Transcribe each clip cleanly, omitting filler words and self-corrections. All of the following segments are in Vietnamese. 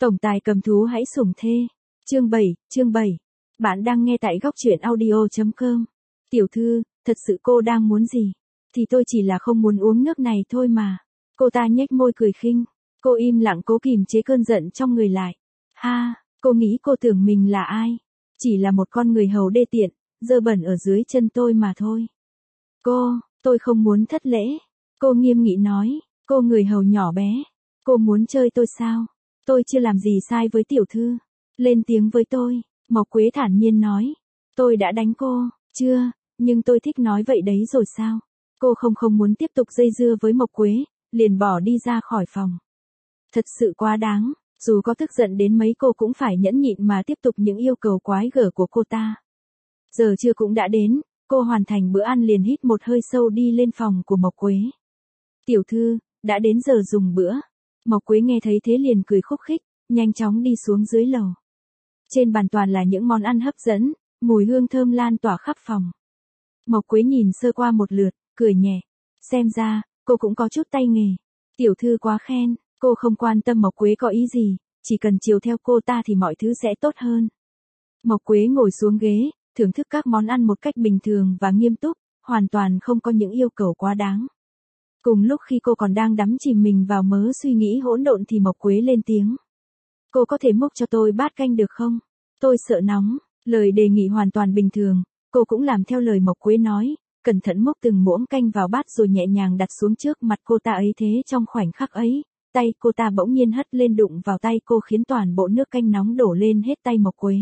Tổng tài cầm thú hãy sủng thê. Chương 7. Bạn đang nghe tại góc truyện audio.com. Tiểu thư, thật sự cô đang muốn gì? Thì tôi chỉ là không muốn uống nước này thôi mà. Cô ta nhếch môi cười khinh. Cô im lặng cố kìm chế cơn giận trong người lại. Ha, cô nghĩ cô tưởng mình là ai? Chỉ là một con người hầu đê tiện, dơ bẩn ở dưới chân tôi mà thôi. Tôi không muốn thất lễ. Cô nghiêm nghị nói, cô người hầu nhỏ bé. Cô muốn chơi tôi sao? Tôi chưa làm gì sai với tiểu thư. Lên tiếng với tôi, Mộc Quế thản nhiên nói. Tôi đã đánh cô, chưa, nhưng tôi thích nói vậy đấy rồi sao? Cô không muốn tiếp tục dây dưa với Mộc Quế, liền bỏ đi ra khỏi phòng. Thật sự quá đáng, dù có tức giận đến mấy cô cũng phải nhẫn nhịn mà tiếp tục những yêu cầu quái gở của cô ta. Giờ trưa cũng đã đến, cô hoàn thành bữa ăn liền hít một hơi sâu đi lên phòng của Mộc Quế. Tiểu thư, đã đến giờ dùng bữa. Mộc Quế nghe thấy thế liền cười khúc khích, nhanh chóng đi xuống dưới lầu. Trên bàn toàn là những món ăn hấp dẫn, mùi hương thơm lan tỏa khắp phòng. Mộc Quế nhìn sơ qua một lượt, cười nhẹ. Xem ra, cô cũng có chút tay nghề. Tiểu thư quá khen, cô không quan tâm Mộc Quế có ý gì, chỉ cần chiều theo cô ta thì mọi thứ sẽ tốt hơn. Mộc Quế ngồi xuống ghế, thưởng thức các món ăn một cách bình thường và nghiêm túc, hoàn toàn không có những yêu cầu quá đáng. Cùng lúc khi cô còn đang đắm chìm mình vào mớ suy nghĩ hỗn độn thì Mộc Quế lên tiếng. Cô có thể múc cho tôi bát canh được không? Tôi sợ nóng. Lời đề nghị hoàn toàn bình thường, cô cũng làm theo lời Mộc Quế nói, cẩn thận múc từng muỗng canh vào bát rồi nhẹ nhàng đặt xuống trước mặt cô ta ấy. Thế trong khoảnh khắc ấy, tay cô ta bỗng nhiên hất lên đụng vào tay cô khiến toàn bộ nước canh nóng đổ lên hết tay Mộc Quế.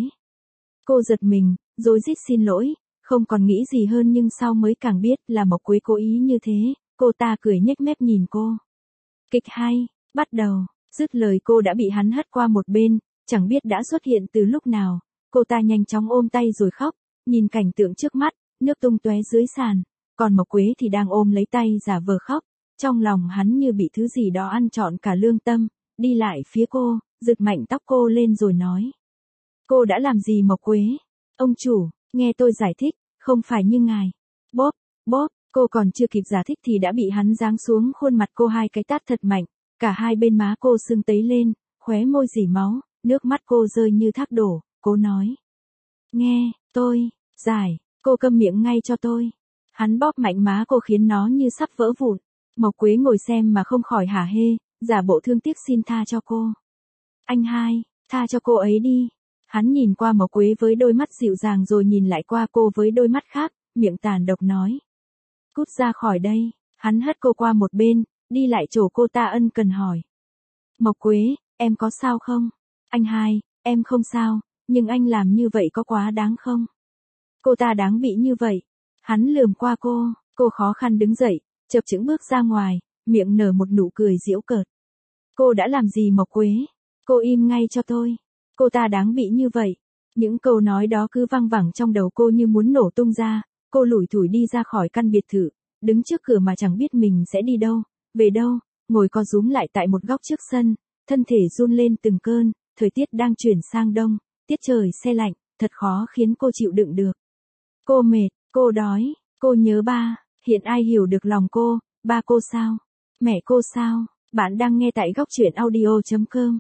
Cô giật mình, rối rít xin lỗi, không còn nghĩ gì hơn nhưng sau mới càng biết là Mộc Quế cố ý như thế. Cô ta cười nhếch mép nhìn cô. Kịch hay, bắt đầu. Dứt lời cô đã bị hắn hất qua một bên, chẳng biết đã xuất hiện từ lúc nào. Cô ta nhanh chóng ôm tay rồi khóc, nhìn cảnh tượng trước mắt, nước tung tóe dưới sàn, còn Mộc Quế thì đang ôm lấy tay giả vờ khóc. Trong lòng hắn như bị thứ gì đó ăn trọn cả lương tâm, đi lại phía cô, giật mạnh tóc cô lên rồi nói. Cô đã làm gì Mộc Quế? Ông chủ, nghe tôi giải thích, không phải như ngài. Bóp, cô còn chưa kịp giải thích thì đã bị hắn giáng xuống khuôn mặt cô hai cái tát thật mạnh, cả hai bên má cô sưng tấy lên, khóe môi rỉ máu, nước mắt cô rơi như thác đổ, cô nói. Nghe, tôi, giải, cô câm miệng ngay cho tôi. Hắn bóp mạnh má cô khiến nó như sắp vỡ vụn. Mộc Quế ngồi xem mà không khỏi hả hê, giả bộ thương tiếc xin tha cho cô. Anh hai, tha cho cô ấy đi. Hắn nhìn qua Mộc Quế với đôi mắt dịu dàng rồi nhìn lại qua cô với đôi mắt khác, miệng tàn độc nói. Cút ra khỏi đây. Hắn hất cô qua một bên, đi lại chỗ cô ta ân cần hỏi. Mộc Quế, em có sao không? Anh hai, em không sao, nhưng anh làm như vậy có quá đáng không? Cô ta đáng bị như vậy. Hắn lườm qua cô khó khăn đứng dậy, chập chững bước ra ngoài, miệng nở một nụ cười giễu cợt. Cô đã làm gì Mộc Quế? Cô im ngay cho tôi. Cô ta đáng bị như vậy. Những câu nói đó cứ văng vẳng trong đầu cô như muốn nổ tung ra. Cô lủi thủi đi ra khỏi căn biệt thự, đứng trước cửa mà chẳng biết mình sẽ đi đâu, về đâu, ngồi co rúm lại tại một góc trước sân, thân thể run lên từng cơn, thời tiết đang chuyển sang đông, tiết trời se lạnh, thật khó khiến cô chịu đựng được. Cô mệt, cô đói, cô nhớ ba, hiện ai hiểu được lòng cô, ba cô sao? Mẹ cô sao? Bạn đang nghe tại góc truyện audio.com.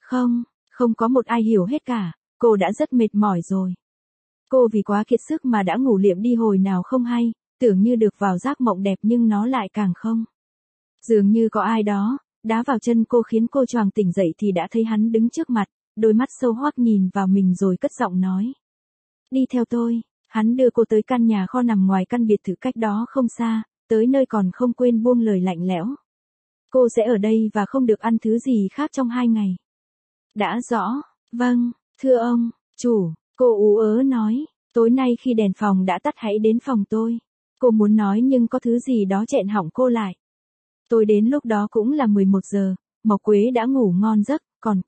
Không có một ai hiểu hết cả, cô đã rất mệt mỏi rồi. Cô vì quá kiệt sức mà đã ngủ liệm đi hồi nào không hay, tưởng như được vào giấc mộng đẹp nhưng nó lại càng không. Dường như có ai đó, đá vào chân cô khiến cô choàng tỉnh dậy thì đã thấy hắn đứng trước mặt, đôi mắt sâu hoắc nhìn vào mình rồi cất giọng nói. Đi theo tôi, hắn đưa cô tới căn nhà kho nằm ngoài căn biệt thự cách đó không xa, tới nơi còn không quên buông lời lạnh lẽo. Cô sẽ ở đây và không được ăn thứ gì khác trong 2 ngày. Đã rõ, vâng, thưa ông, chủ. Cô ú ớ nói, tối nay khi đèn phòng đã tắt hãy đến phòng tôi. Cô muốn nói nhưng có thứ gì đó chẹn họng cô lại. Tôi đến lúc đó cũng là 11 giờ, Mộc Quế đã ngủ ngon giấc, còn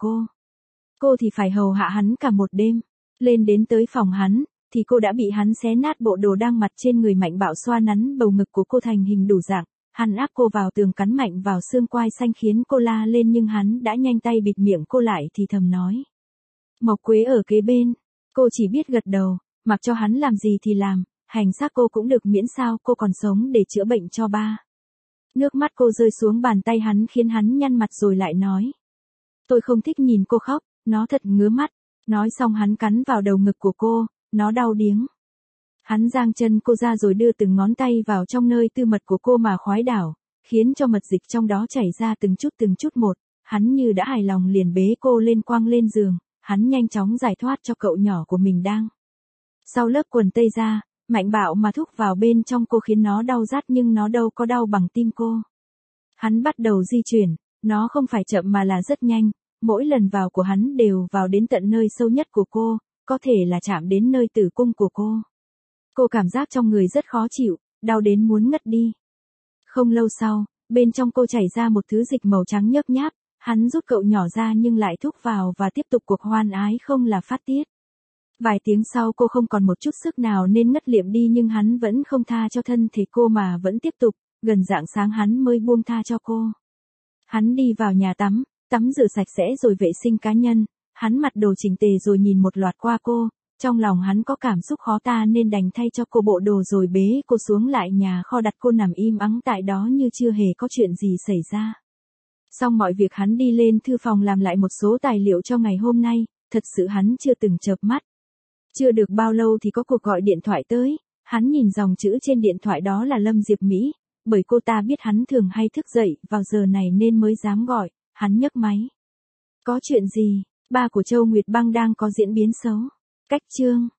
cô thì phải hầu hạ hắn cả một đêm. Lên đến tới phòng hắn, thì cô đã bị hắn xé nát bộ đồ đang mặc trên người, mạnh bạo xoa nắn bầu ngực của cô thành hình đủ dạng. Hắn áp cô vào tường cắn mạnh vào xương quai xanh khiến cô la lên nhưng hắn đã nhanh tay bịt miệng cô lại thì thầm nói. Mộc Quế ở kế bên. Cô chỉ biết gật đầu, mặc cho hắn làm gì thì làm, hành xác cô cũng được miễn sao cô còn sống để chữa bệnh cho ba. Nước mắt cô rơi xuống bàn tay hắn khiến hắn nhăn mặt rồi lại nói. Tôi không thích nhìn cô khóc, nó thật ngứa mắt. Nói xong hắn cắn vào đầu ngực của cô, nó đau điếng. Hắn giang chân cô ra rồi đưa từng ngón tay vào trong nơi tư mật của cô mà khoái đảo, khiến cho mật dịch trong đó chảy ra từng chút một. Hắn như đã hài lòng liền bế cô lên quăng lên giường, hắn nhanh chóng giải thoát cho cậu nhỏ của mình đang. Sau lớp quần tây ra, mạnh bạo mà thúc vào bên trong cô khiến nó đau rát nhưng nó đâu có đau bằng tim cô. Hắn bắt đầu di chuyển, nó không phải chậm mà là rất nhanh, mỗi lần vào của hắn đều vào đến tận nơi sâu nhất của cô, có thể là chạm đến nơi tử cung của cô. Cô cảm giác trong người rất khó chịu, đau đến muốn ngất đi. Không lâu sau, bên trong cô chảy ra một thứ dịch màu trắng nhớp nháp, hắn rút cậu nhỏ ra nhưng lại thúc vào và tiếp tục cuộc hoan ái không là phát tiết. Vài tiếng sau cô không còn một chút sức nào nên ngất liệm đi nhưng hắn vẫn không tha cho thân thể cô mà vẫn tiếp tục, gần rạng sáng hắn mới buông tha cho cô. Hắn đi vào nhà tắm rửa sạch sẽ rồi vệ sinh cá nhân, hắn mặc đồ chỉnh tề rồi nhìn một loạt qua cô, trong lòng hắn có cảm xúc khó tả nên đành thay cho cô bộ đồ rồi bế cô xuống lại nhà kho đặt cô nằm im ắng tại đó như chưa hề có chuyện gì xảy ra. Xong mọi việc hắn đi lên thư phòng làm lại một số tài liệu cho ngày hôm nay, thật sự hắn chưa từng chợp mắt. Chưa được bao lâu thì có cuộc gọi điện thoại tới, hắn nhìn dòng chữ trên điện thoại đó là Lâm Diệp Mỹ, bởi cô ta biết hắn thường hay thức dậy vào giờ này nên mới dám gọi, hắn nhấc máy. Có chuyện gì? Ba của Châu Nguyệt Băng đang có diễn biến xấu. Cách chương